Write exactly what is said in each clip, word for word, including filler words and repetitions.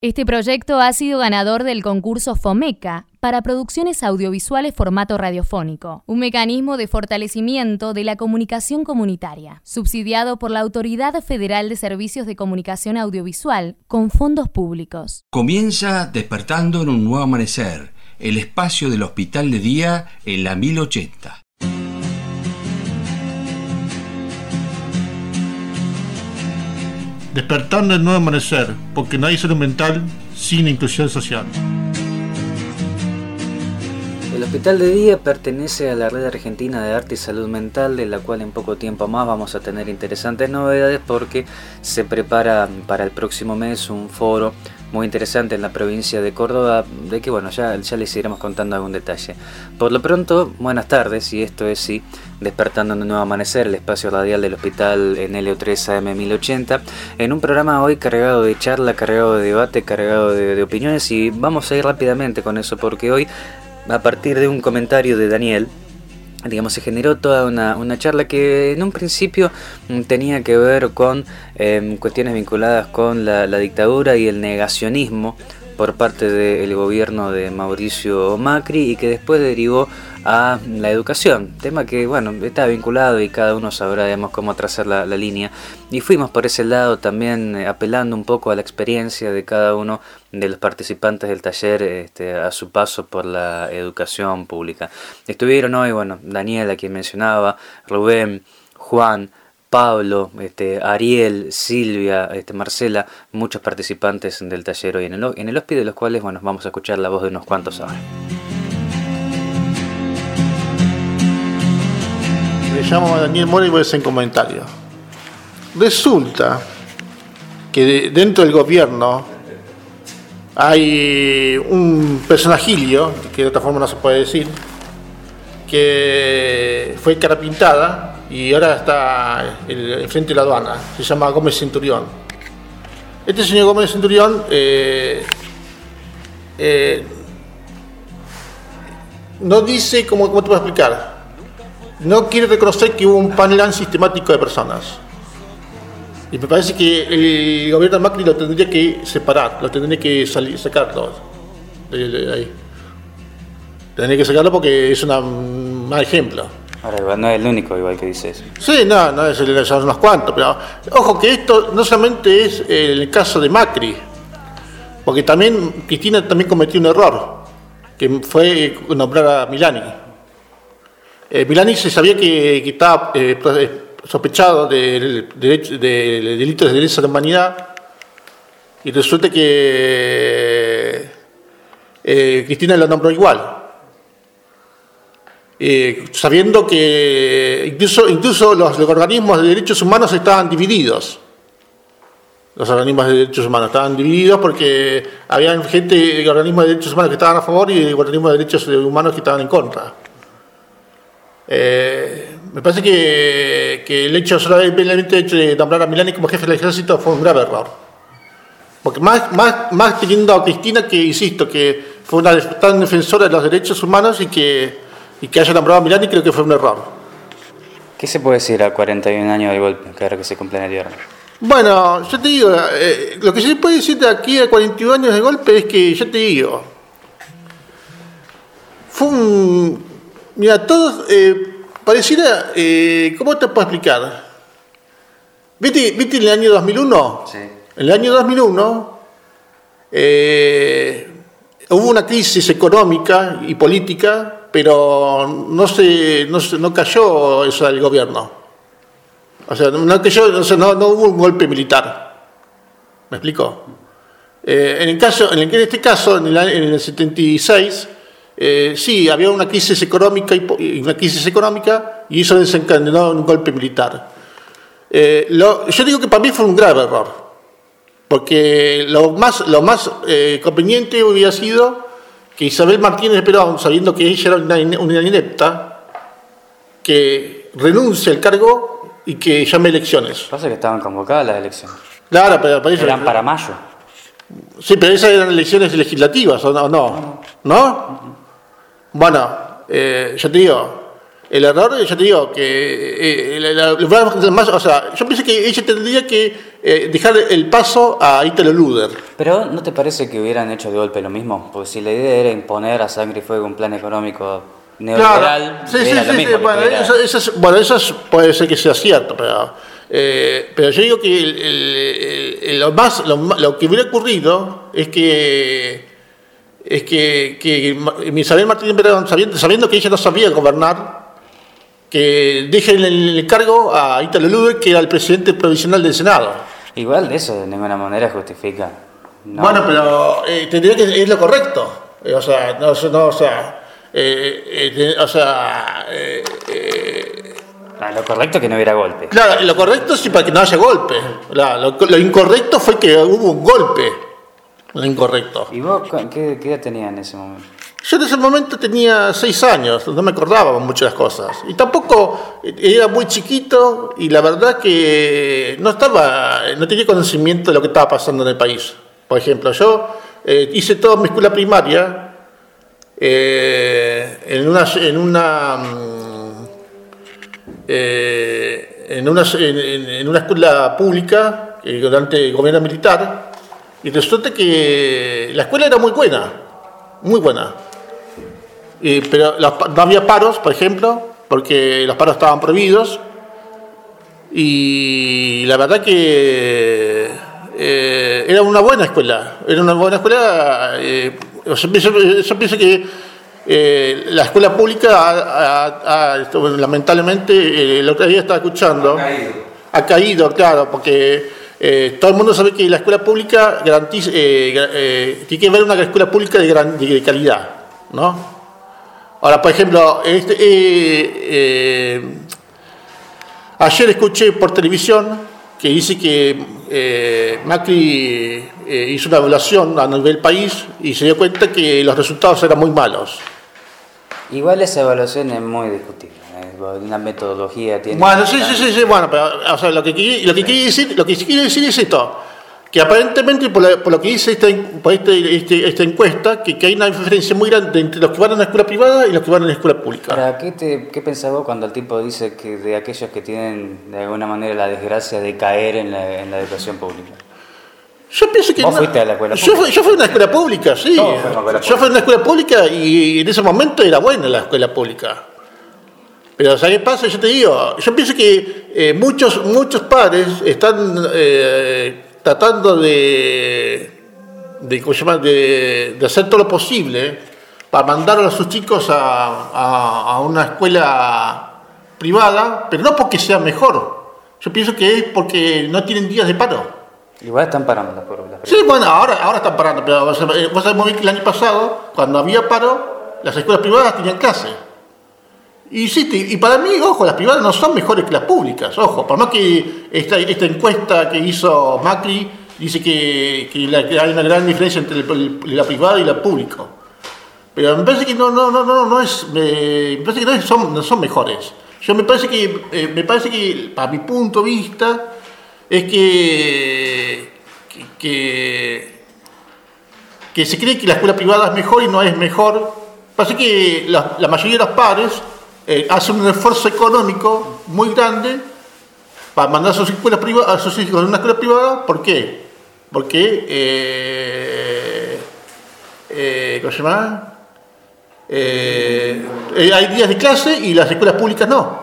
Este proyecto ha sido ganador del concurso FOMECA para producciones audiovisuales formato radiofónico, un mecanismo de fortalecimiento de la comunicación comunitaria, subsidiado por la Autoridad Federal de Servicios de Comunicación Audiovisual con fondos públicos. Comienza Despertando en un Nuevo Amanecer, el espacio del Hospital de Día en la mil ochenta. Despertando en Nuevo Amanecer, porque no hay salud mental sin inclusión social. El Hospital de Día pertenece a la Red Argentina de Arte y Salud Mental, de la cual en poco tiempo más vamos a tener interesantes novedades porque se prepara para el próximo mes un foro muy interesante en la provincia de Córdoba, de que bueno, ya, ya les iremos contando algún detalle. Por lo pronto, buenas tardes, y esto es sí, Despertando en un Nuevo Amanecer, el espacio radial del hospital en L O tres A M mil ochenta, en un programa hoy cargado de charla, cargado de debate, cargado de, de opiniones, y vamos a ir rápidamente con eso porque hoy, a partir de un comentario de Daniel, digamos, se generó toda una, una charla que en un principio tenía que ver con eh, cuestiones vinculadas con la, la dictadura y el negacionismo por parte del gobierno de Mauricio Macri, y que después derivó a la educación, tema que bueno, está vinculado y cada uno sabrá, digamos, cómo trazar la, la línea, y fuimos por ese lado también eh, apelando un poco a la experiencia de cada uno de los participantes del taller este, a su paso por la educación pública. Estuvieron hoy, bueno, Daniel, a quien mencionaba, Rubén, Juan, Pablo, este, Ariel, Silvia, este, Marcela, muchos participantes del taller hoy en el, en el hospital, de los cuales bueno, vamos a escuchar la voz de unos cuantos ahora. Me llamo Daniel Mora y voy a hacer un comentario. Resulta que de, dentro del gobierno hay un personajillo, que de otra forma no se puede decir, que fue cara pintada y ahora está enfrente de la aduana. Se llama Gómez Centurión. Este señor Gómez Centurión eh, eh, no dice, ¿cómo, cómo te voy a explicar? No quiere reconocer que hubo un plan sistemático de personas. Y me parece que el gobierno de Macri lo tendría que separar, lo tendría que salir, sacarlo de, de ahí. Tendría que sacarlo porque es una, un mal ejemplo. Ahora, igual no es el único igual que dice eso. Sí, no, no es el, son unos cuantos, pero ojo que esto no solamente es el caso de Macri, porque también Cristina también cometió un error, que fue nombrar a Milani. Eh, Milani se sabía que, que estaba eh, sospechado de, de, de, de delitos de lesa humanidad, y resulta que eh, Cristina lo nombró igual. Eh, sabiendo que incluso, incluso los, los organismos de derechos humanos estaban divididos. Los organismos de derechos humanos estaban divididos porque había gente de organismos de derechos humanos que estaban a favor y organismos de derechos humanos que estaban en contra. Eh, me parece que, que el hecho solamente hecho de nombrar a Milani como jefe del ejército fue un grave error. Porque más, más, más teniendo a Cristina, que insisto, que fue una tan defensora de los derechos humanos y que y que haya nombrado a Milani, creo que fue un error. ¿Qué se puede decir a cuarenta y un años del golpe, que ahora que se cumple en el viernes? Bueno, yo te digo, eh, lo que se puede decir de aquí a cuarenta y un años de golpe es que, yo te digo, fue un... Mira, todos, eh, pareciera, eh, ¿cómo te puedo explicar? ¿Viste, ¿Viste en el año dos mil uno? Sí. En el año dos mil uno eh, hubo una crisis económica y política, pero no se, no se, no cayó eso del gobierno. O sea, no cayó, o sea, no, no hubo un golpe militar. ¿Me explico? Eh, en el caso, en, el, en este caso, en el, en el setenta y seis, eh, sí, había una crisis económica y una crisis económica y eso desencadenó un golpe militar. Eh, lo, yo digo que para mí fue un grave error, porque lo más, lo más eh, conveniente hubiera sido que Isabel Martínez Perón, sabiendo que ella era una, una inepta, que renuncie al cargo y que llame elecciones. Pasa que estaban convocadas las elecciones. Claro, pero para eso... Eran para mayo. Sí, pero esas eran elecciones legislativas, ¿o no? ¿No? ¿No? Bueno, eh, yo te digo, el error, yo te digo, que... Eh, la, la, la, más, o sea, yo pensé que ella tendría que eh, dejar el paso a Ítalo Luder. Pero ¿no te parece que hubieran hecho de golpe lo mismo? Porque si la idea era imponer a sangre y fuego un plan económico neoliberal, claro. sí, era sí, lo sí, mismo. sí. Bueno, era... eso, eso es, bueno, eso es, puede ser que sea cierto, pero, eh, pero yo digo que el, el, el, lo, más, lo, lo que hubiera ocurrido es que es que, que Isabel Martínez Perón, sabiendo, sabiendo que ella no sabía gobernar, que deje el, el cargo a Ítalo Luder, que era el presidente provisional del Senado. Igual de eso de ninguna manera justifica. No. Bueno, pero eh, tendría que es lo correcto. Eh, o sea, no, no o sea, eh, eh, o sea, eh, eh, ah, lo correcto es que no hubiera golpe. Claro, lo correcto sí para que no haya golpe. La, lo, lo incorrecto fue que hubo un golpe. Lo incorrecto. ¿Y vos qué, qué edad tenías en ese momento? Yo en ese momento tenía seis años, no me acordaba muchas cosas. Y tampoco era muy chiquito y la verdad que no estaba, no tenía conocimiento de lo que estaba pasando en el país. Por ejemplo, yo eh, hice toda mi escuela primaria eh, en una en una eh, en una en, en una escuela pública eh, durante el gobierno militar, y resulta que la escuela era muy buena, muy buena. Eh, pero los, no había paros, por ejemplo, porque los paros estaban prohibidos, y la verdad que eh, era una buena escuela, era una buena escuela. Eh, yo, pienso, yo pienso que eh, la escuela pública, ha, ha, ha, lamentablemente, eh, el otro día estaba escuchando, ha caído, ha caído claro, porque eh, todo el mundo sabe que la escuela pública garantiza, eh, eh, tiene que haber una escuela pública de, gran, de calidad, ¿no? Ahora, por ejemplo, este, eh, eh, ayer escuché por televisión que dice que eh, Macri eh, hizo una evaluación a nivel país y se dio cuenta que los resultados eran muy malos. Igual esa evaluación es muy discutible, ¿eh? Una metodología tiene... Bueno, sí, sí, sí, sí, bueno, pero o sea, lo que, lo que quiere decir, lo que quiere decir es esto, que aparentemente por, la, por lo que dice esta, por este, este, esta encuesta, que, que hay una diferencia muy grande entre los que van a la escuela privada y los que van a la escuela pública. Ahora, ¿qué, te, qué pensás vos cuando el tipo dice que de aquellos que tienen de alguna manera la desgracia de caer en la, en la educación pública? Yo pienso que... ¿Vos no, fuiste a la escuela yo, pública? Yo fui a una escuela pública, sí. No, fue una escuela yo fui a una escuela pública y en ese momento era buena la escuela pública. Pero ¿sabes qué pasa? Yo te digo, yo pienso que eh, muchos, muchos padres están... Eh, tratando de, de, ¿cómo se llama? de, de hacer todo lo posible para mandar a sus chicos a, a, a una escuela privada, pero no porque sea mejor. Yo pienso que es porque no tienen días de paro. Igual están parando las pruebas. Sí, bueno, ahora, ahora están parando, pero vos sabés muy bien que el año pasado, cuando había paro, las escuelas privadas tenían clase. Y sí, y para mí, ojo, las privadas no son mejores que las públicas, ojo, por más que esta, esta encuesta que hizo Macri dice que, que, la, que hay una gran diferencia entre el, el, la privada y la pública. Pero me parece que no, no, no, no, no es, me, me parece que no son, no son mejores. Yo me parece que, eh, me parece que, para mi punto de vista, es que, que, que, que se cree que la escuela privada es mejor y no es mejor. Parece que la, la mayoría de los padres Eh, hace un esfuerzo económico muy grande para mandar a sus, escuelas privadas, a sus hijos en una escuela privada. ¿Por qué? Porque eh, eh, ¿cómo se llama? Eh, eh, hay días de clase y las escuelas públicas no.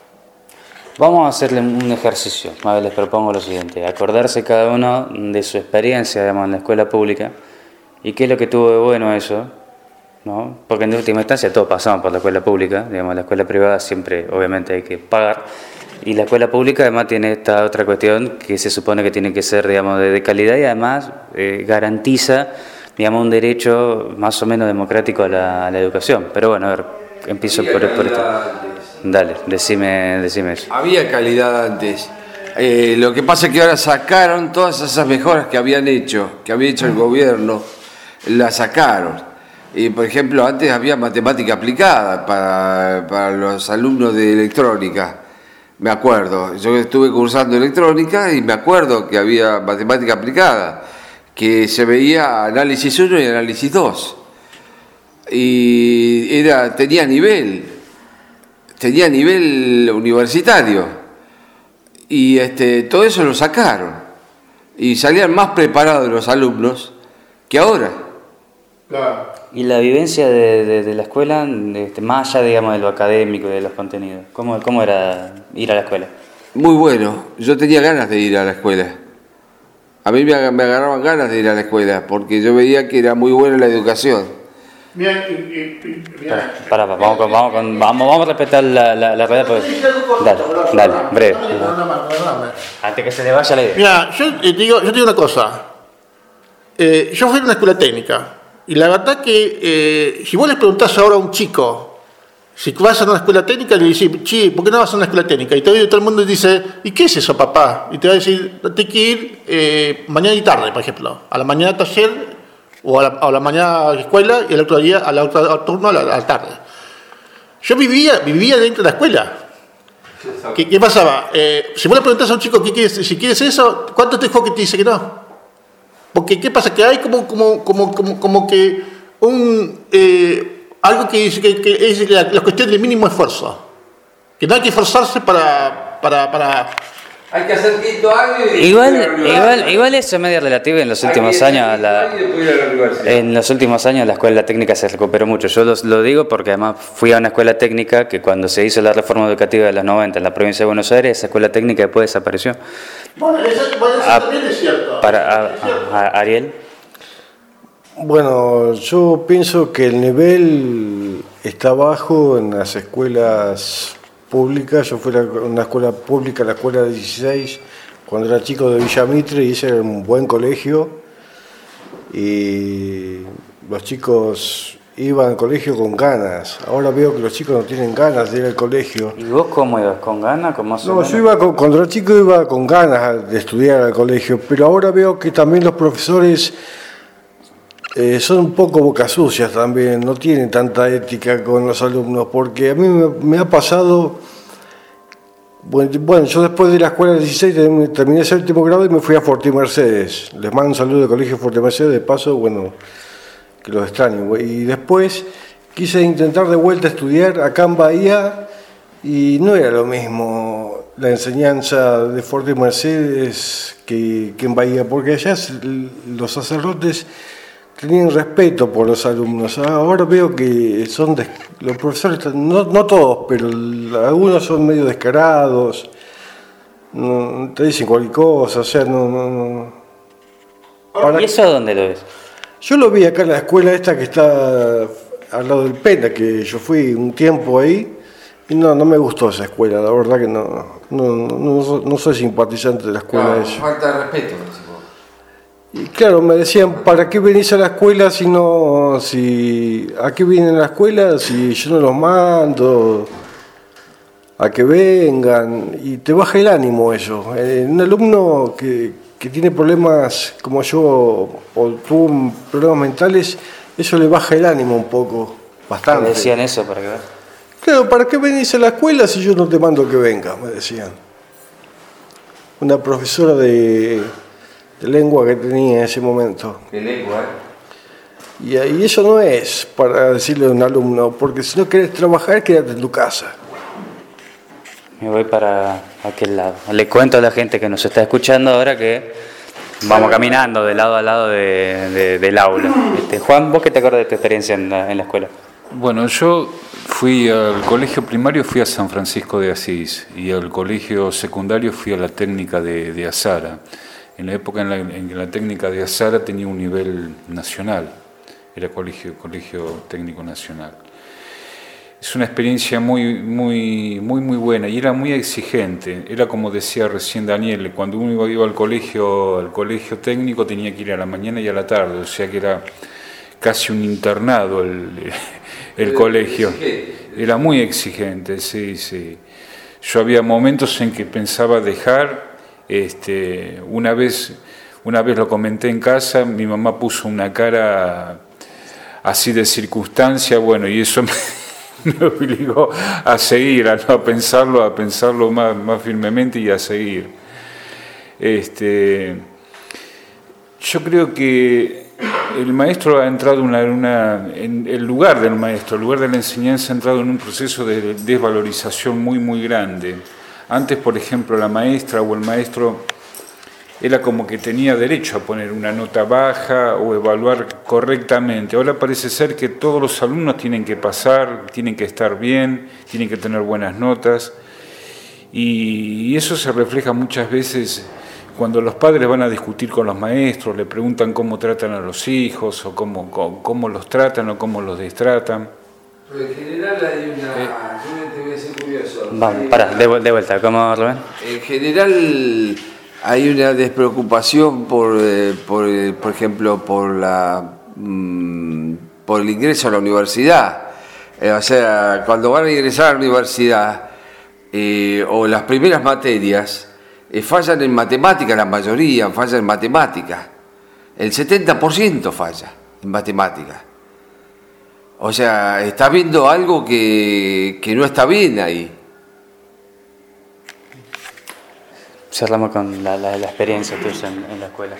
Vamos a hacerle un ejercicio. A ver, les propongo lo siguiente: acordarse cada uno de su experiencia, digamos, en la escuela pública y qué es lo que tuvo de bueno eso, ¿no? Porque en última instancia todos pasamos por la escuela pública, digamos, la escuela privada siempre obviamente hay que pagar, y la escuela pública además tiene esta otra cuestión que se supone que tiene que ser, digamos, de, de calidad, y además eh, garantiza, digamos, un derecho más o menos democrático a la, a la educación. Pero bueno, a ver, empiezo por, por esto. Dale, decime, decime eso. Había calidad antes. Eh, lo que pasa es que ahora sacaron todas esas mejoras que habían hecho, que había hecho el gobierno, las sacaron. Y, por ejemplo, antes había matemática aplicada para, para los alumnos de electrónica, me acuerdo. Yo estuve cursando electrónica y me acuerdo que había matemática aplicada, que se veía análisis uno y análisis dos. Y era, tenía nivel, tenía nivel universitario. Y este, todo eso lo sacaron. y salían más preparados los alumnos que ahora. Claro. Y la vivencia de, de, de la escuela, este, más allá, digamos, de lo académico y de los contenidos, ¿cómo, cómo era ir a la escuela? Muy bueno, yo tenía ganas de ir a la escuela. A mí me, me agarraban ganas de ir a la escuela, porque yo veía que era muy buena la educación. Bien, y, y, y, Para, para, para, vamos, con, vamos, con, vamos, vamos a respetar la, la, la realidad. Porque... Dale, dale, breve. Antes que se le vaya la idea. Mira, yo te digo, yo te digo una cosa. Eh, yo fui a una escuela técnica, y la verdad que eh, si vos le preguntás ahora a un chico si vas a una escuela técnica, le dices, che, ¿por qué no vas a una escuela técnica? Y todo, todo el mundo dice, ¿y qué es eso, papá? Y te va a decir, te que ir eh, mañana y tarde, por ejemplo. A la mañana taller, o a la, a la mañana escuela, y el otro día, a la otra turno, a la, a la tarde. Yo vivía, vivía dentro de la escuela. ¿Qué, qué pasaba? Eh, si vos le preguntás a un chico, ¿qué quieres, si quieres eso, ¿cuánto te dijo que te dice que no? Porque, ¿qué pasa? Que hay como, como, como, como, como que un... Eh, algo que, que, que es la, la cuestión del mínimo esfuerzo, que no hay que esforzarse para, para, para... Hay que hacer quinto año y igual, igual, igual eso es medio relativo. En los últimos años la, en los últimos años la escuela técnica se recuperó mucho. Yo lo, lo digo porque además fui a una escuela técnica que cuando se hizo la reforma educativa de los noventa en la provincia de Buenos Aires, esa escuela técnica después desapareció. Bueno, eso, bueno, eso a, también es cierto. Para, a, a, a Ariel. Bueno, yo pienso que el nivel está bajo en las escuelas públicas. Yo fui a una escuela pública, la escuela de dieciséis, cuando era chico de Villa Mitre, y ese era un buen colegio. Y los chicos iban al colegio con ganas. Ahora veo que los chicos no tienen ganas de ir al colegio. ¿Y vos cómo ibas? ¿Con ganas? ¿Con más o No, menos? yo iba con, cuando era chico iba con ganas de estudiar al colegio, pero ahora veo que también los profesores... Eh, son un poco bocas sucias también, no tienen tanta ética con los alumnos, porque a mí me, me ha pasado, bueno, bueno, yo después de la escuela de dieciséis terminé el séptimo grado y me fui a Forti Mercedes, les mando un saludo del colegio Forti Mercedes, de paso, bueno, que los extraño, y después quise intentar de vuelta estudiar acá en Bahía y no era lo mismo la enseñanza de Forti Mercedes que, que en Bahía, porque allá los sacerdotes tenían respeto por los alumnos. Ahora veo que son des... los profesores, no, no todos, pero algunos son medio descarados, no, te dicen cualquier cosa, o sea, no... no, no. Para... ¿Y eso dónde lo ves? Yo lo vi acá en la escuela esta que está al lado del Pena, que yo fui un tiempo ahí, y no, no me gustó esa escuela, la verdad que no, no, no, no soy simpatizante de la escuela. Claro, esa. falta de respeto. Y claro, me decían, ¿para qué venís a la escuela si no, si, a qué vienen a la escuela si yo no los mando a que vengan? Y te baja el ánimo eso. Eh, un alumno que, que tiene problemas como yo o tuvo problemas mentales, eso le baja el ánimo un poco, bastante. ¿Me decían eso para qué? Claro, ¿para qué venís a la escuela si yo no te mando que vengas? Me decían. Una profesora de... de lengua que tenía en ese momento. ¿Qué lengua? Y, y eso no es para decirle a un alumno, porque si no querés trabajar, quédate en tu casa. Me voy para aquel lado. Le cuento a la gente que nos está escuchando ahora que vamos caminando de lado a lado de, de, del aula. Este, Juan, ¿vos qué te acuerdas de tu experiencia en la, en la escuela? Bueno, yo fui al colegio primario, fui a San Francisco de Asís, y al colegio secundario fui a la técnica de, de Azara. En la época en la, en que la técnica de Azara tenía un nivel nacional, era colegio, colegio técnico nacional. Es una experiencia muy, muy, muy, muy buena y era muy exigente. Era como decía recién Daniel, cuando uno iba, iba al colegio, al colegio técnico tenía que ir a la mañana y a la tarde, o sea que era casi un internado el, el colegio. Era muy exigente, sí, sí. Yo había momentos en que pensaba dejar. Este, una vez, una vez lo comenté en casa, mi mamá puso una cara así de circunstancia, bueno, y eso me, me obligó a seguir, a no a pensarlo, a pensarlo más, más firmemente y a seguir. Este, yo creo que el maestro ha entrado una, una, en el lugar del maestro, el lugar de la enseñanza ha entrado en un proceso de desvalorización muy, muy grande. Antes, por ejemplo, la maestra o el maestro era como que tenía derecho a poner una nota baja o evaluar correctamente. Ahora parece ser que todos los alumnos tienen que pasar, tienen que estar bien, tienen que tener buenas notas, y eso se refleja muchas veces cuando los padres van a discutir con los maestros, le preguntan cómo tratan a los hijos, o cómo, cómo, cómo los tratan o cómo los destratan. Pero en general hay una... Eh, yo te voy a ser curioso. Vamos, pará, de, de vuelta, ¿cómo, Rubén? En general hay una despreocupación por, eh, por, eh, por ejemplo, por la mmm, por el ingreso a la universidad. Eh, o sea, cuando van a ingresar a la universidad, eh, o las primeras materias, eh, fallan en matemática la mayoría, fallan en matemática. El setenta por ciento falla en matemática. O sea, está viendo algo que, que no está bien ahí. Cerramos con la, la, la experiencia tuya en, en la escuela.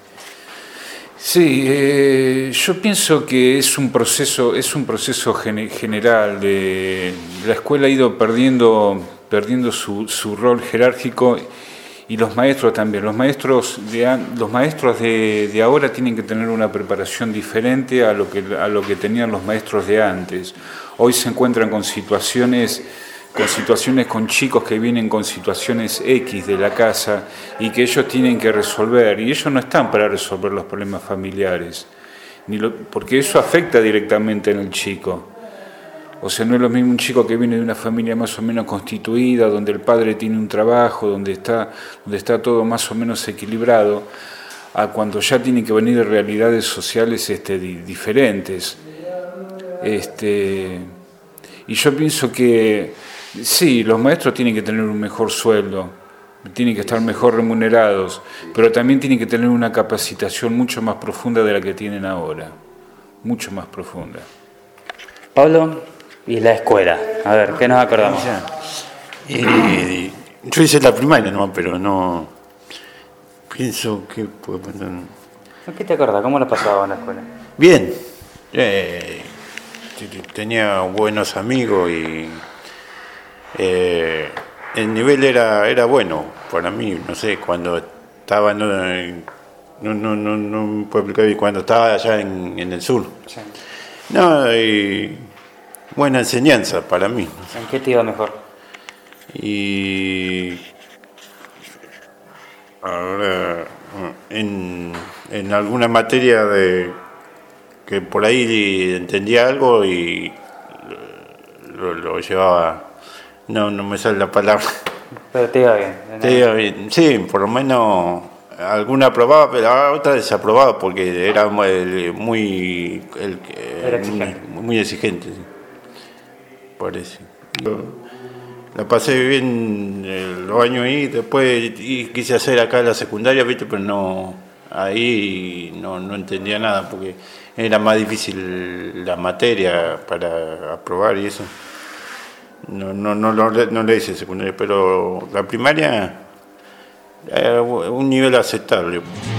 Sí, eh, yo pienso que es un proceso, es un proceso gen, general. De, la escuela ha ido perdiendo, perdiendo su, su rol jerárquico, y los maestros también. Los maestros de, los maestros de, de ahora tienen que tener una preparación diferente a lo que, a lo que tenían los maestros de antes. Hoy se encuentran con situaciones, con situaciones con chicos que vienen con situaciones X de la casa y que ellos tienen que resolver, y ellos no están para resolver los problemas familiares, ni lo, porque eso afecta directamente en el chico. O sea, no es lo mismo un chico que viene de una familia más o menos constituida, donde el padre tiene un trabajo, donde está, donde está todo más o menos equilibrado, a cuando ya tienen que venir de realidades sociales este, di, diferentes. Este, y yo pienso que sí, los maestros tienen que tener un mejor sueldo, tienen que estar mejor remunerados, pero también tienen que tener una capacitación mucho más profunda de la que tienen ahora, mucho más profunda. Pablo, y la escuela, a ver, ¿qué nos acordamos? Eh, yo hice la primaria, no, pero no pienso que... Pues, no. ¿Qué te acordás? ¿Cómo la pasaba en la escuela? Bien, eh, tenía buenos amigos y eh, el nivel era era bueno para mí. No sé, cuando estaba no no no no, no puedo explicar, cuando estaba allá en, en el sur. Sí. No, y buena enseñanza para mí. ¿En qué te iba mejor? Y ahora en, en alguna materia de que por ahí entendía algo y lo, lo llevaba, no no me sale la palabra. Pero te iba bien. Te iba bien, sí, por lo menos alguna aprobaba, pero otra desaprobaba porque era muy, muy, el, era exigente. muy, muy exigente, sí. Parece. La pasé bien los años ahí, después quise hacer acá la secundaria, ¿viste? Pero no, ahí no, no entendía nada porque era más difícil la materia para aprobar y eso. No, no, no, no, no le hice secundaria, pero la primaria era un nivel aceptable.